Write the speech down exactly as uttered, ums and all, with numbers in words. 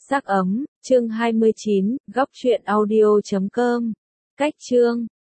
Sắc ấm, chương hai mươi chín, góc truyện audio chấm com. Cách chương